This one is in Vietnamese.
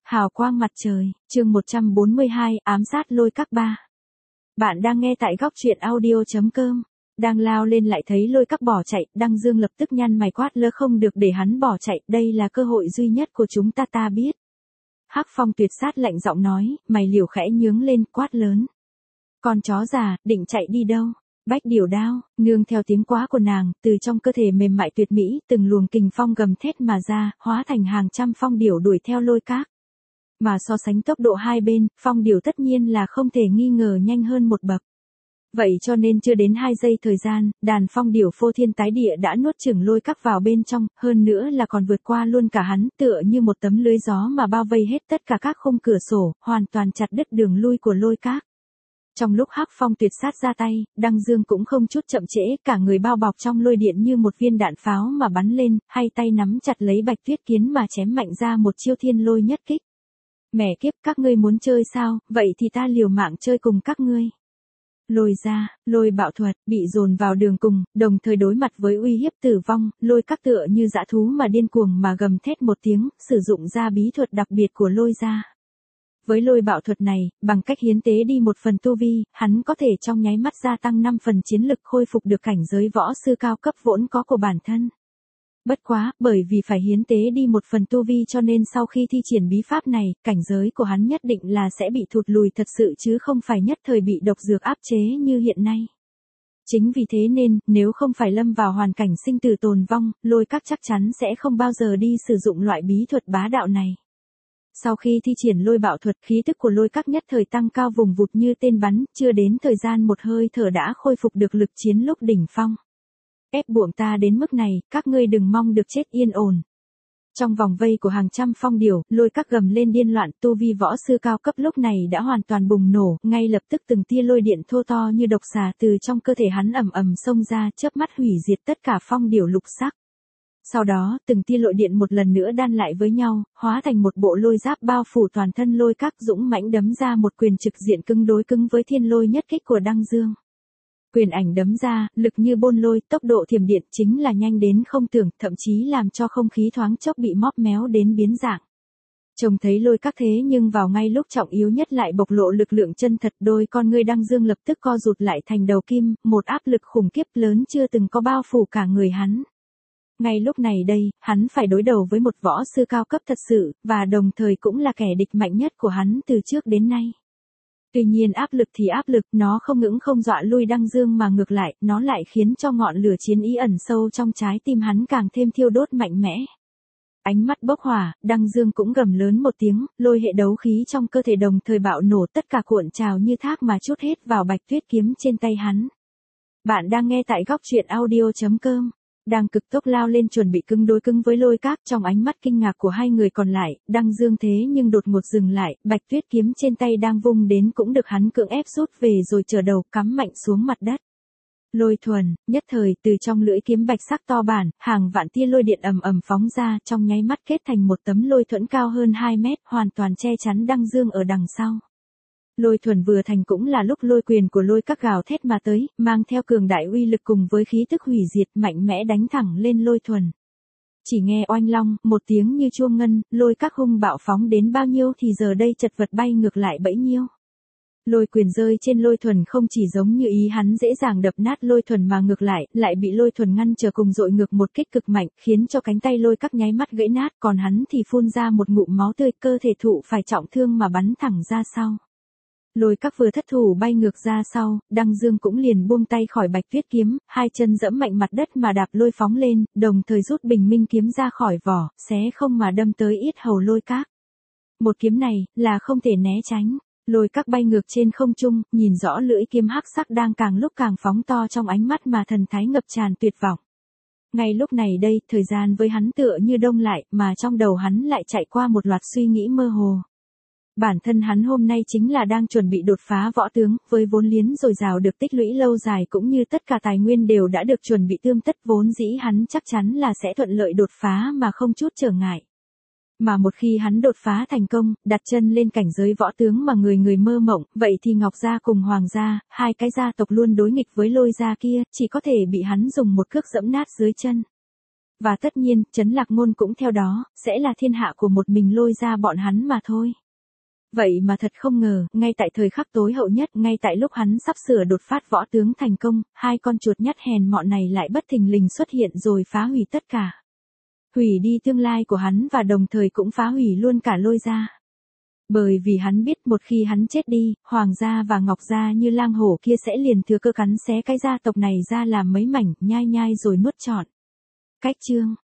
Hào quang mặt trời, chương 142, ám sát Lôi Các ba. Bạn đang nghe tại góc truyện audio.com. Đang lao lên lại thấy Lôi Các bỏ chạy, Đăng Dương lập tức nhăn mày quát lơ không được để hắn bỏ chạy, đây là cơ hội duy nhất của chúng ta biết. Hắc Phong tuyệt sát lạnh giọng nói, mày liều khẽ nhướng lên, quát lớn. Con chó già, định chạy đi đâu? Bách điểu đao, nương theo tiếng quá của nàng, từ trong cơ thể mềm mại tuyệt mỹ, từng luồng kình phong gầm thét mà ra, hóa thành hàng trăm phong điểu đuổi theo Lôi Các. Mà so sánh tốc độ hai bên, phong điểu tất nhiên là không thể nghi ngờ nhanh hơn một bậc. Vậy cho nên chưa đến 2 giây thời gian, đàn phong điểu phô thiên tái địa đã nuốt chửng Lôi Các vào bên trong, hơn nữa là còn vượt qua luôn cả hắn, tựa như một tấm lưới gió mà bao vây hết tất cả các khung cửa sổ, hoàn toàn chặt đứt đường lui của Lôi Các. Trong lúc Hắc Phong tuyệt sát ra tay, Đăng Dương cũng không chút chậm trễ, cả người bao bọc trong lôi điện như một viên đạn pháo mà bắn lên, hai tay nắm chặt lấy Bạch Tuyết Kiến mà chém mạnh ra một chiêu thiên lôi nhất kích. Mẹ kiếp, các ngươi muốn chơi sao, vậy thì ta liều mạng chơi cùng các ngươi. Lôi ra, lôi bạo thuật, bị dồn vào đường cùng, đồng thời đối mặt với uy hiếp tử vong, Lôi Các tựa như dã thú mà điên cuồng mà gầm thét một tiếng, sử dụng ra bí thuật đặc biệt của lôi ra. Với lôi bạo thuật này, bằng cách hiến tế đi một phần tu vi, hắn có thể trong nháy mắt gia tăng 5 phần chiến lực khôi phục được cảnh giới võ sư cao cấp vốn có của bản thân. Bất quá, bởi vì phải hiến tế đi một phần tu vi cho nên sau khi thi triển bí pháp này, cảnh giới của hắn nhất định là sẽ bị thụt lùi thật sự chứ không phải nhất thời bị độc dược áp chế như hiện nay. Chính vì thế nên, nếu không phải lâm vào hoàn cảnh sinh tử tồn vong, Lôi Các chắc chắn sẽ không bao giờ đi sử dụng loại bí thuật bá đạo này. Sau khi thi triển lôi bạo thuật, khí tức của Lôi Các nhất thời tăng cao vùng vụt như tên bắn, chưa đến thời gian một hơi thở đã khôi phục được lực chiến lúc đỉnh phong. Ép buộc ta đến mức này, các ngươi đừng mong được chết yên ổn. Trong vòng vây của hàng trăm phong điểu, Lôi Các gầm lên điên loạn, tu vi võ sư cao cấp lúc này đã hoàn toàn bùng nổ, ngay lập tức từng tia lôi điện thô to như độc xà từ trong cơ thể hắn ầm ầm xông ra, chớp mắt hủy diệt tất cả phong điểu lục sắc. Sau đó, từng tia lôi điện một lần nữa đan lại với nhau, hóa thành một bộ lôi giáp bao phủ toàn thân Lôi Các, dũng mãnh đấm ra một quyền trực diện cứng đối cứng với thiên lôi nhất kích của Đăng Dương. Quyền ảnh đấm ra, lực như bôn lôi, tốc độ thiểm điện chính là nhanh đến không tưởng, thậm chí làm cho không khí thoáng chốc bị móp méo đến biến dạng. Trông thấy Lôi Các thế nhưng vào ngay lúc trọng yếu nhất lại bộc lộ lực lượng chân thật, đôi con ngươi Đăng Dương lập tức co rụt lại thành đầu kim, một áp lực khủng khiếp lớn chưa từng có bao phủ cả người hắn. Ngay lúc này đây, hắn phải đối đầu với một võ sư cao cấp thật sự, và đồng thời cũng là kẻ địch mạnh nhất của hắn từ trước đến nay. Tuy nhiên áp lực thì áp lực, nó không những không dọa lui Đăng Dương mà ngược lại, nó lại khiến cho ngọn lửa chiến ý ẩn sâu trong trái tim hắn càng thêm thiêu đốt mạnh mẽ. Ánh mắt bốc hỏa, Đăng Dương cũng gầm lớn một tiếng, lôi hệ đấu khí trong cơ thể đồng thời bạo nổ, tất cả cuộn trào như thác mà trút hết vào Bạch Tuyết Kiếm trên tay hắn. Bạn đang nghe tại góc truyện audio.com. Đang cực tốc lao lên chuẩn bị cứng đối cứng với Lôi Các, trong ánh mắt kinh ngạc của hai người còn lại, Đăng Dương thế nhưng đột ngột dừng lại, Bạch Tuyết Kiếm trên tay đang vung đến cũng được hắn cưỡng ép rút về rồi trở đầu cắm mạnh xuống mặt đất. Lôi thuần, nhất thời từ trong lưỡi kiếm bạch sắc to bản, hàng vạn tia lôi điện ầm ầm phóng ra, trong nháy mắt kết thành một tấm lôi thuẫn cao hơn 2 mét, hoàn toàn che chắn Đăng Dương ở đằng sau. Lôi thuần vừa thành cũng là lúc lôi quyền của Lôi Các gào thét mà tới, mang theo cường đại uy lực cùng với khí tức hủy diệt mạnh mẽ đánh thẳng lên Lôi thuần. Chỉ nghe oanh long, một tiếng như chuông ngân, Lôi Các hung bạo phóng đến bao nhiêu thì giờ đây chật vật bay ngược lại bấy nhiêu. Lôi quyền rơi trên Lôi thuần không chỉ giống như ý hắn dễ dàng đập nát Lôi thuần mà ngược lại bị Lôi thuần ngăn trở cùng dội ngược một kích cực mạnh, khiến cho cánh tay Lôi Các nháy mắt gãy nát, còn hắn thì phun ra một ngụm máu tươi, cơ thể thụ phải trọng thương mà bắn thẳng ra sau. Lôi Các vừa thất thủ bay ngược ra sau, Đăng Dương cũng liền buông tay khỏi Bạch Tuyết Kiếm, hai chân giẫm mạnh mặt đất mà đạp lôi phóng lên, đồng thời rút Bình Minh Kiếm ra khỏi vỏ, xé không mà đâm tới yết hầu Lôi Các. Một kiếm này, là không thể né tránh. Lôi Các bay ngược trên không trung, nhìn rõ lưỡi kiếm hắc sắc đang càng lúc càng phóng to trong ánh mắt mà thần thái ngập tràn tuyệt vọng. Ngay lúc này đây, thời gian với hắn tựa như đông lại, mà trong đầu hắn lại chạy qua một loạt suy nghĩ mơ hồ. Bản thân hắn hôm nay chính là đang chuẩn bị đột phá võ tướng, với vốn liếng dồi dào được tích lũy lâu dài cũng như tất cả tài nguyên đều đã được chuẩn bị tươm tất, vốn dĩ hắn chắc chắn là sẽ thuận lợi đột phá mà không chút trở ngại. Mà một khi hắn đột phá thành công, đặt chân lên cảnh giới võ tướng mà người người mơ mộng, vậy thì Ngọc Gia cùng Hoàng Gia, hai cái gia tộc luôn đối nghịch với Lôi Gia kia, chỉ có thể bị hắn dùng một cước giẫm nát dưới chân. Và tất nhiên, Trấn Lạc Ngôn cũng theo đó, sẽ là thiên hạ của một mình Lôi Gia bọn hắn mà thôi. Vậy mà thật không ngờ, ngay tại thời khắc tối hậu nhất, ngay tại lúc hắn sắp sửa đột phát võ tướng thành công, hai con chuột nhắt hèn mọn này lại bất thình lình xuất hiện rồi phá hủy tất cả. Hủy đi tương lai của hắn và đồng thời cũng phá hủy luôn cả Lôi Gia. Bởi vì hắn biết một khi hắn chết đi, Hoàng gia và Ngọc gia như lang hổ kia sẽ liền thừa cơ cắn xé cái gia tộc này ra làm mấy mảnh, nhai nhai rồi nuốt trọn. Cách chương